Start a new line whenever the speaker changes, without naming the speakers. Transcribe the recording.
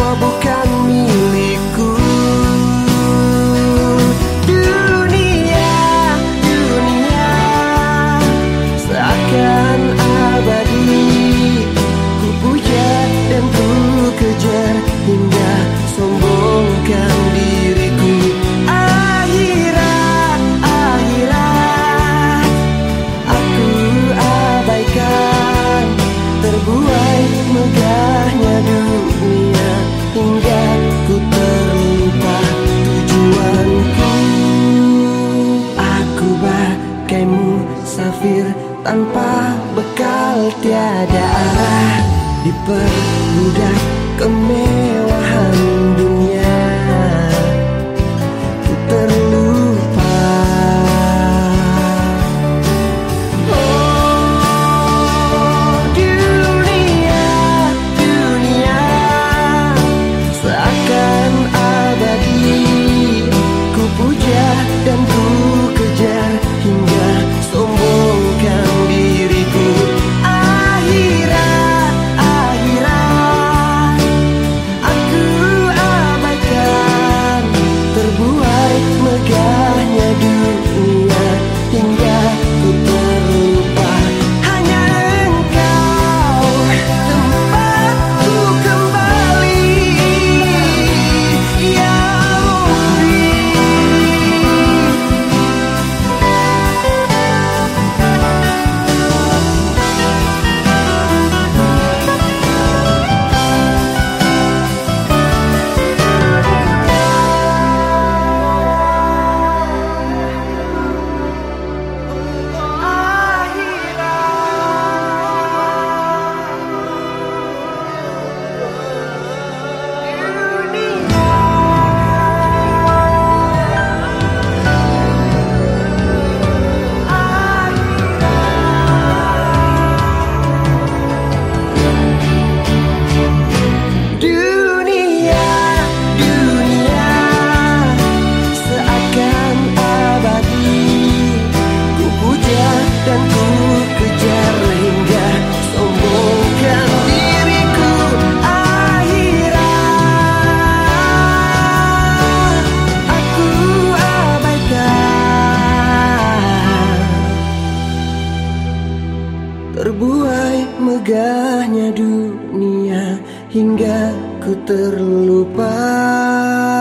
bukan milikku. Dunia, dunia seakan abadi, ku puja dan ku kejar hingga sombongkan diriku. Akhirat, akhirat aku abaikan, terbuai megahnya dunia hingga ku terlupa tujuanku. Aku bagai musafir tanpa bekal, tiada arah, diperbudak kemewahan dunia, ku terlupa. Oh dunia, dunia seakan abadi, ku puja dan ku kejar hingga sombongkan diriku. Akhirat, akhirat aku abaikan, terbuai megahnya dunia hingga ku terlupa. Hanya engkau tempatku kembali, ya Rabbi. Dunia, dunia seakan abadi, ku puja dan ku kejar hingga sombongkan diriku. Akhirat aku abaikan, terbuai megahnya dunia hingga ku terlupa.